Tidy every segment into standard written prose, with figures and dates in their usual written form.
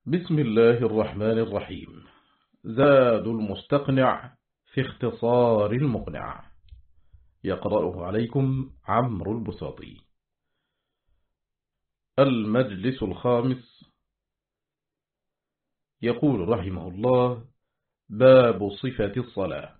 بسم الله الرحمن الرحيم. زاد المستقنع في اختصار المقنع. يقرأه عليكم عمرو البساطي. المجلس الخامس. يقول رحمه الله: باب صفة الصلاة.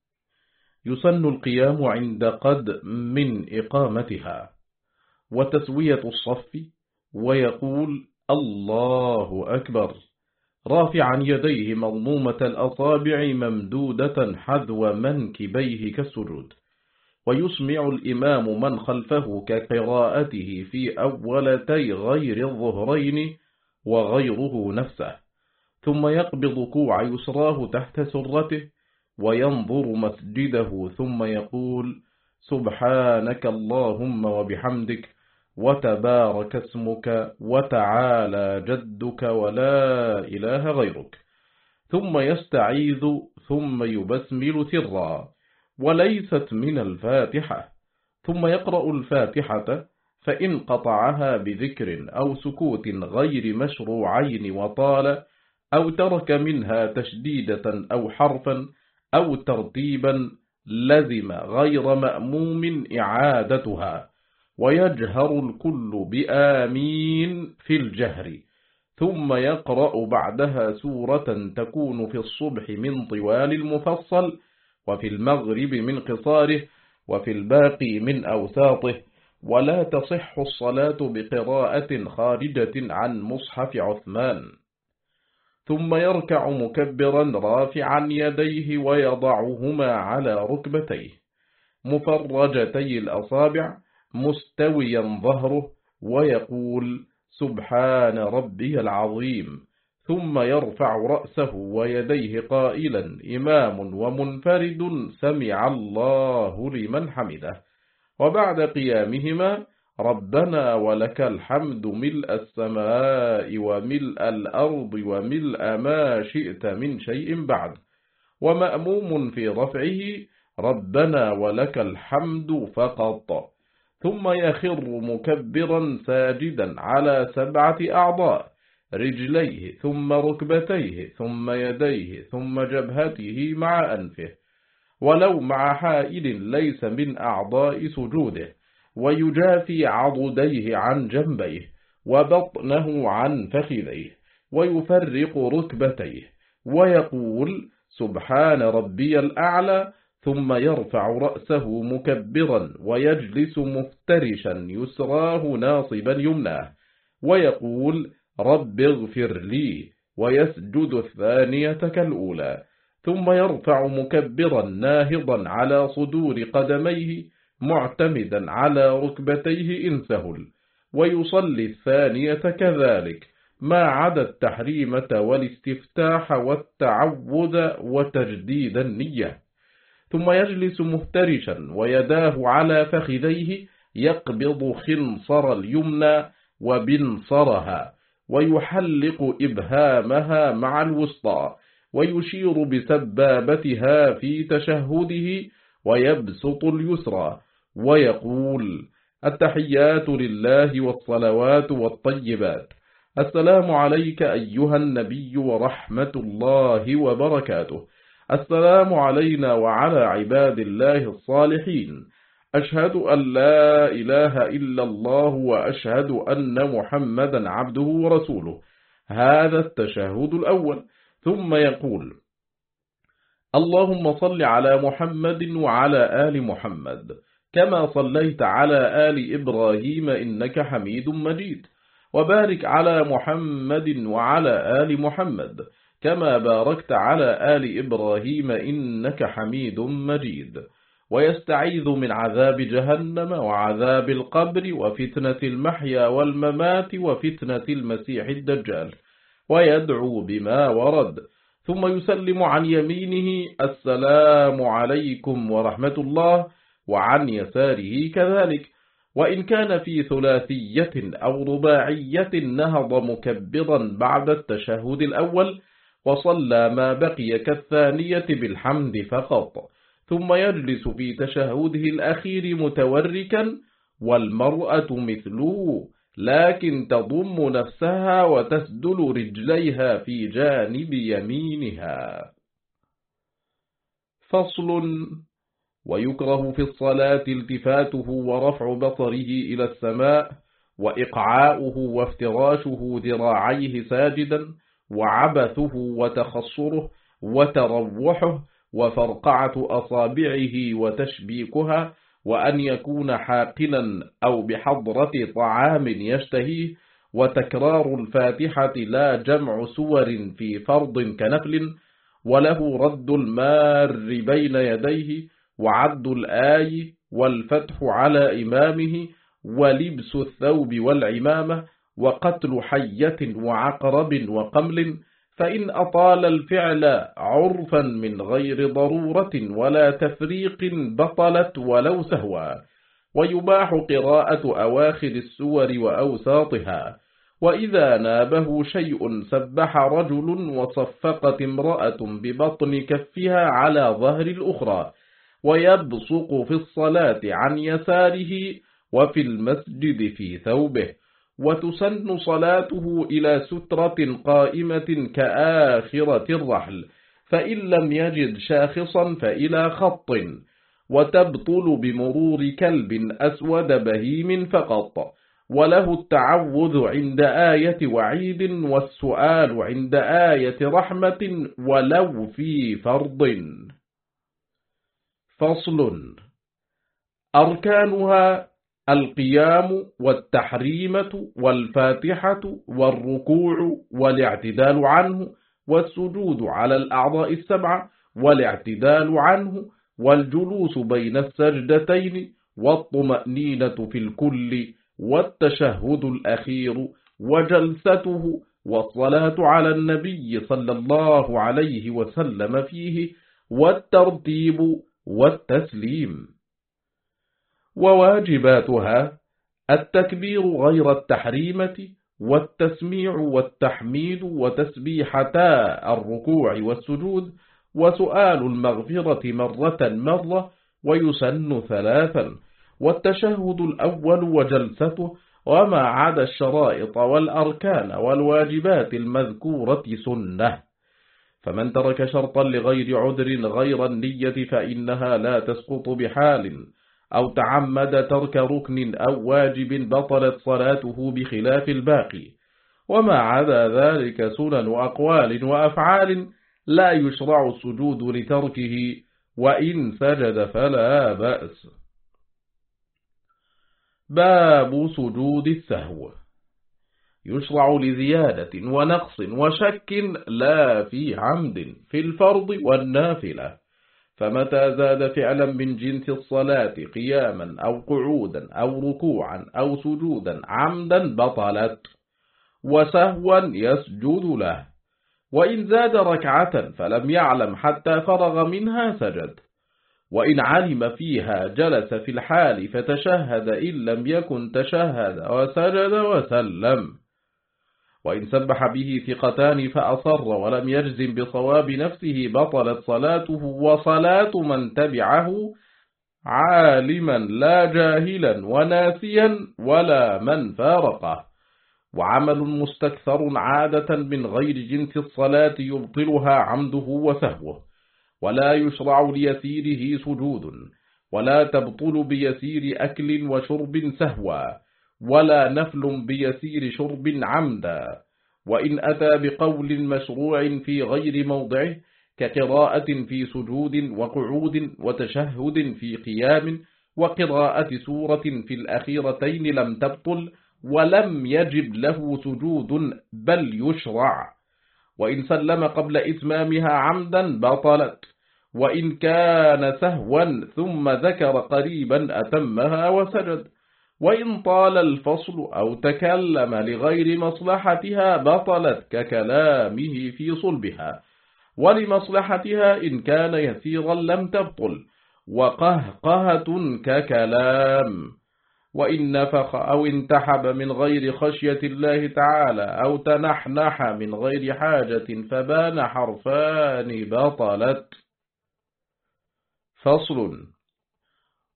يسن القيام عند قد من إقامتها وتسوية الصف، ويقول الله أكبر رافعا يديه مضمومة الأصابع ممدودة حذو منكبيه كالسجود، ويسمع الإمام من خلفه كقراءته في أولتي غير الظهرين وغيره نفسه، ثم يقبض كوع يسراه تحت سرته وينظر مسجده، ثم يقول سبحانك اللهم وبحمدك وتبارك اسمك وتعالى جدك ولا إله غيرك، ثم يستعيذ، ثم يبسمل سرا وليست من الفاتحة، ثم يقرأ الفاتحة، فإن قطعها بذكر أو سكوت غير مشروعين وطال، أو ترك منها تشديدة أو حرفا أو ترتيبا، لزم غير مأموم إعادتها، ويجهر الكل بآمين في الجهر، ثم يقرأ بعدها سورة تكون في الصبح من طوال المفصل، وفي المغرب من قصاره، وفي الباقي من أوساطه، ولا تصح الصلاة بقراءة خارجة عن مصحف عثمان. ثم يركع مكبرا رافعا يديه ويضعهما على ركبتيه مفرجتي الأصابع مستويا ظهره، ويقول سبحان ربي العظيم، ثم يرفع رأسه ويديه قائلا إمام ومنفرد سمع الله لمن حمده، وبعد قيامهما ربنا ولك الحمد ملء السماء وملء الأرض وملء ما شئت من شيء بعد، ومأموم في رفعه ربنا ولك الحمد فقط، ثم يخر مكبرا ساجدا على 7 أعضاء: رجليه ثم ركبتيه ثم يديه ثم جبهته مع أنفه، ولو مع حائل ليس من أعضاء سجوده، ويجافي عضديه عن جنبيه وبطنه عن فخذيه، ويفرق ركبتيه، ويقول سبحان ربي الأعلى، ثم يرفع رأسه مكبرا ويجلس مفترشا يسراه ناصبا يمناه، ويقول رب اغفر لي، ويسجد الثانية كالأولى، ثم يرفع مكبرا ناهضا على صدور قدميه معتمدا على ركبتيه إن سهل، ويصلي الثانية كذلك ما عدا التحريمة والاستفتاح والتعوذ وتجديد النية، ثم يجلس مفترشا ويداه على فخذيه يقبض خنصر اليمنى وبنصرها، ويحلق إبهامها مع الوسطى، ويشير بسبابتها في تشهده، ويبسط اليسرى، ويقول التحيات لله والصلوات والطيبات، السلام عليك أيها النبي ورحمة الله وبركاته، السلام علينا وعلى عباد الله الصالحين، أشهد أن لا إله إلا الله وأشهد أن محمدا عبده ورسوله. هذا التشهد الأول. ثم يقول اللهم صل على محمد وعلى آل محمد كما صليت على آل إبراهيم إنك حميد مجيد، وبارك على محمد وعلى آل محمد كما باركت على آل إبراهيم إنك حميد مجيد، ويستعيذ من عذاب جهنم وعذاب القبر وفتنة المحيا والممات وفتنة المسيح الدجال، ويدعو بما ورد، ثم يسلم عن يمينه السلام عليكم ورحمة الله، وعن يساره كذلك، وإن كان في ثلاثية أو رباعية نهض مكبرا بعد التشهد الأول، وصلى ما بقي كالثانية بالحمد فقط، ثم يجلس في تشهده الأخير متوركا، والمرأة مثله لكن تضم نفسها وتسدل رجليها في جانب يمينها. فصل. ويكره في الصلاة التفاته ورفع بصره إلى السماء، وإقعاؤه وافتراشه ذراعيه ساجدا، وعبثه وتخصره وتروحه، وفرقعة أصابعه وتشبيكها، وأن يكون حاقنا أو بحضرة طعام يشتهيه، وتكرار الفاتحة لا جمع سور في فرض كنفل، وله رد المار بين يديه، وعد الآي، والفتح على إمامه، ولبس الثوب والعمامة، وقتل حية وعقرب وقمل، فإن أطال الفعل عرفا من غير ضرورة ولا تفريق بطلت ولو سهوا. ويباح قراءة أواخر السور وأوساطها. وإذا نابه شيء سبح رجل وصفقت امرأة ببطن كفها على ظهر الأخرى، ويبصق في الصلاة عن يساره وفي المسجد في ثوبه. وتسن صلاته إلى سترة قائمة كآخرة الرحل، فإن لم يجد شاخصا فإلى خط. وتبطل بمرور كلب أسود بهيم فقط. وله التعوذ عند آية وعيد، والسؤال عند آية رحمة ولو في فرض. فصل. أركانها: القيام والتحريمة والفاتحة والركوع والاعتدال عنه، والسجود على الأعضاء السبعة والاعتدال عنه، والجلوس بين السجدتين، والطمأنينة في الكل، والتشهد الأخير، وجلسته، والصلاة على النبي صلى الله عليه وسلم فيه، والترتيب والتسليم. وواجباتها: التكبير غير التحريمة، والتسميع والتحميد وتسبيحتا الركوع والسجود، وسؤال المغفرة مرة، ويسن 3، والتشهد الأول وجلسته، وما عدا الشرائط والأركان والواجبات المذكورة سنة. فمن ترك شرطا لغير عذر غير النية فإنها لا تسقط بحال، أو تعمد ترك ركن أو واجب بطلت صلاته بخلاف الباقي. وما عدا ذلك سنن أقوال وأفعال لا يشرع السجود لتركه، وإن سجد فلا بأس. باب سجود السهو. يشرع لزيادة ونقص وشك لا في عمد في الفرض والنافلة. فمتى زاد فعلا من جنس الصلاة قياما أو قعودا أو ركوعا أو سجودا عمدا بطلت، وسهوا يسجد له. وإن زاد ركعة فلم يعلم حتى فرغ منها سجد. وإن علم فيها جلس في الحال فتشهد إن لم يكن تشهد وسجد وسلم. وإن سبح به ثقتان فأصر ولم يجزم بصواب نفسه بطلت صلاته وصلاة من تبعه، عالما لا جاهلا وناسيا ولا من فارقه. وعمل مستكثر عادة من غير جنس الصلاة يبطلها عمده وسهوه. ولا يشرع ليسيره سجود، ولا تبطل بيسير أكل وشرب سهوا، ولا نفل بيسير شرب عمدا. وإن أتى بقول مشروع في غير موضعه كقراءة في سجود وقعود وتشهد في قيام وقراءة سورة في الأخيرتين لم تبطل ولم يجب له سجود بل يشرع. وإن سلم قبل إتمامها عمدا بطلت. وإن كان سهوا ثم ذكر قريبا أتمها وسجد. وإن طال الفصل أو تكلم لغير مصلحتها بطلت ككلامه في صلبها. ولمصلحتها إن كان يسيرا لم تبطل، وقهقهة ككلام. وإن نفخ أو انتحب من غير خشية الله تعالى أو تنحنح من غير حاجة فبان حرفان بطلت. فصل.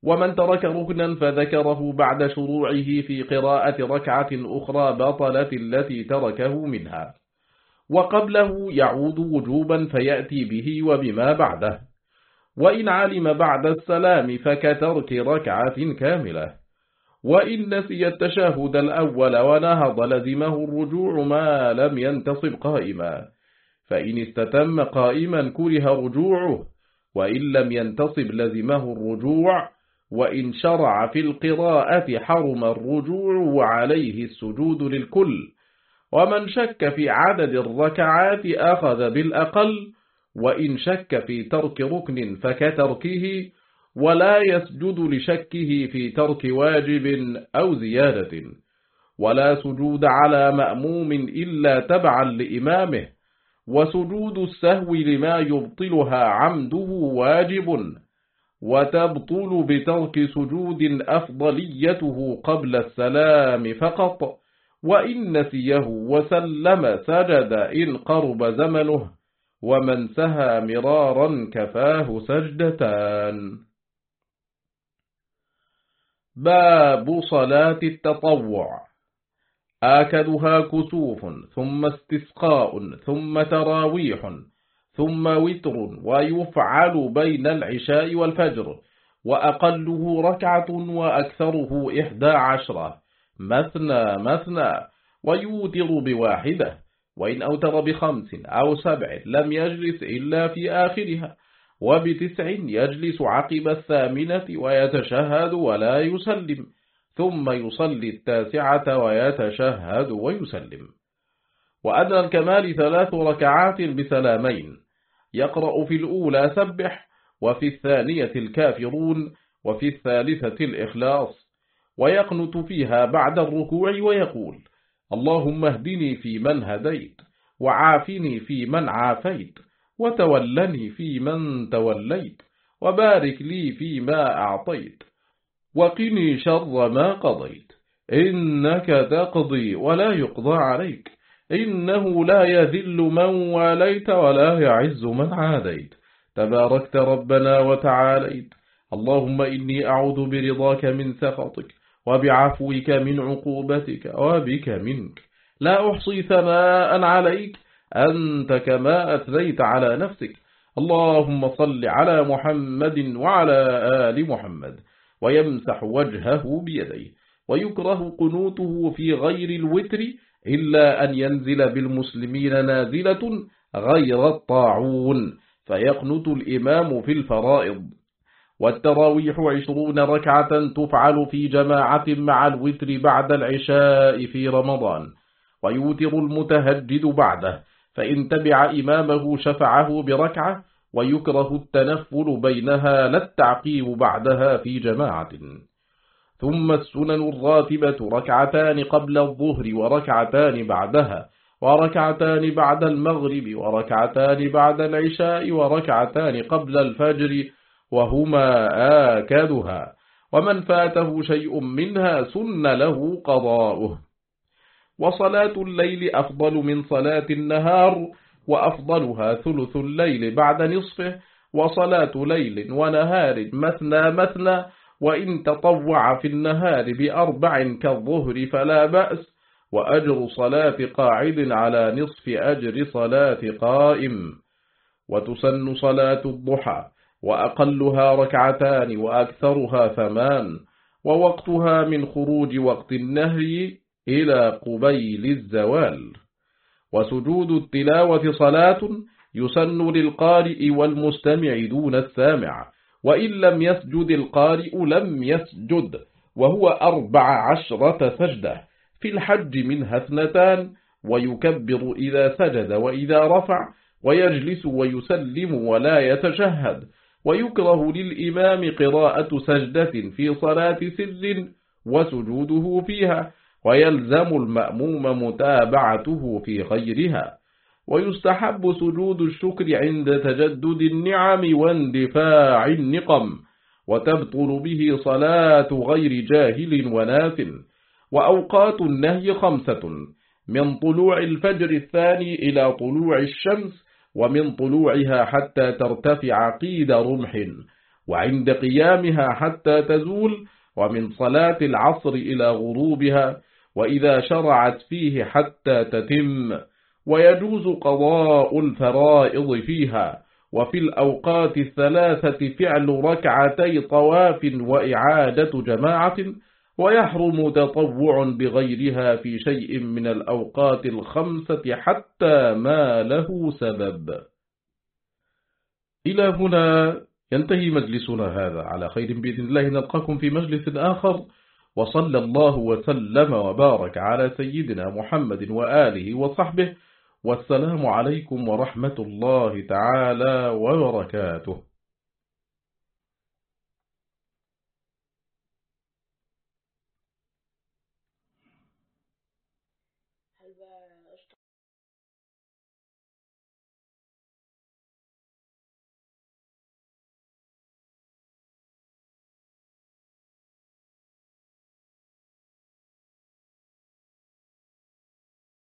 ومن ترك ركنا فذكره بعد شروعه في قراءة ركعة أخرى بطلت التي تركه منها، وقبله يعود وجوبا فيأتي به وبما بعده، وإن علم بعد السلام فكترك ركعة كاملة. وإن نسي التشهد الأول ونهض لزمه الرجوع ما لم ينتصب قائما، فإن استتم قائما كره رجوعه، وإن لم ينتصب لزمه الرجوع، وإن شرع في القراءة حرم الرجوع وعليه السجود للكل. ومن شك في عدد الركعات أخذ بالأقل، وإن شك في ترك ركن فكتركه، ولا يسجد لشكه في ترك واجب أو زيادة. ولا سجود على مأموم إلا تبعا لإمامه، وسجود السهو لما يبطلها عمده واجب، وتبطل بترك سجود أفضليته قبل السلام فقط، وإن نسيه وسلم سجد إن قرب زمنه، ومن سهى مرارا كفاه سجدتان. باب صلاة التطوع. آكدها كسوف، ثم استسقاء، ثم تراويح، ثم وتر، ويفعل بين العشاء والفجر، وأقله ركعة وأكثره 11، مثنى مثنى، ويوتر بواحدة، وإن أوتر ب5 أو 7 لم يجلس إلا في آخرها، وب9 يجلس عقب 8 ويتشهد ولا يسلم، ثم يصلي 9 ويتشهد ويسلم. وأدنى الكمال 3 ركعات بسلامين، يقرأ في الأولى سبح، وفي الثانية الكافرون، وفي الثالثة الإخلاص، ويقنت فيها بعد الركوع ويقول: اللهم اهدني في من هديت، وعافني في من عافيت، وتولني في من توليت، وبارك لي فيما أعطيت، وقني شر ما قضيت، إنك تقضي ولا يقضى عليك، إنه لا يذل من واليت ولا يعز من عاديت، تباركت ربنا وتعاليت. اللهم إني أعوذ برضاك من سخطك، وبعفوك من عقوبتك، وبك منك، لا أحصي ثناء عليك، أنت كما أثنيت على نفسك. اللهم صل على محمد وعلى آل محمد. ويمسح وجهه بيديه. ويكره قنوته في غير الوتر إلا أن ينزل بالمسلمين نازلة غير الطاعون، فيقنت الإمام في الفرائض. والتراويح 20 ركعة تفعل في جماعة مع الوتر بعد العشاء في رمضان، ويوتر المتهجد بعده، فإن تبع إمامه شفعه بركعة، ويكره التنفل بينها لا التعقيب بعدها في جماعة. ثم السنن الراتبة 2 قبل الظهر، وركعتان بعدها، وركعتان بعد المغرب، وركعتان بعد العشاء، وركعتان قبل الفجر، وهما آكدها. ومن فاته شيء منها سن له قضاؤه. وصلاة الليل أفضل من صلاة النهار، وأفضلها ثلث الليل بعد نصفه، وصلاة ليل ونهار مثنى مثنى، وإن تطوع في النهار ب4 كالظهر فلا بأس، وأجر صلاة قاعد على نصف أجر صلاة قائم. وتسن صلاة الضحى، وأقلها 2 وأكثرها 8، ووقتها من خروج وقت النهي إلى قبيل الزوال. وسجود التلاوة صلاة يسن للقارئ والمستمع دون السامع، وإن لم يسجد القارئ لم يسجد، وهو 14 سجدة، في الحج منها 2، ويكبر إذا سجد وإذا رفع، ويجلس ويسلم ولا يتشهد. ويكره للإمام قراءة سجدة في صلاة سر وسجوده فيها، ويلزم المأموم متابعته في غيرها. ويستحب سجود الشكر عند تجدد النعم واندفاع النقم، وتبطل به صلاة غير جاهل وناس. وأوقات النهي 5: من طلوع الفجر الثاني إلى طلوع الشمس، ومن طلوعها حتى ترتفع قيد رمح، وعند قيامها حتى تزول، ومن صلاة العصر إلى غروبها، وإذا شرعت فيه حتى تتم. ويجوز قضاء الفرائض فيها. وفي الأوقات الثلاثة فعل ركعتي طواف وإعادة جماعة، ويحرم تطوع بغيرها في شيء من الأوقات الخمسة حتى ما له سبب. إلى هنا ينتهي مجلسنا هذا، على خير بإذن الله نلقاكم في مجلس آخر، وصلى الله وسلم وبارك على سيدنا محمد وآله وصحبه، والسلام عليكم ورحمة الله تعالى وبركاته.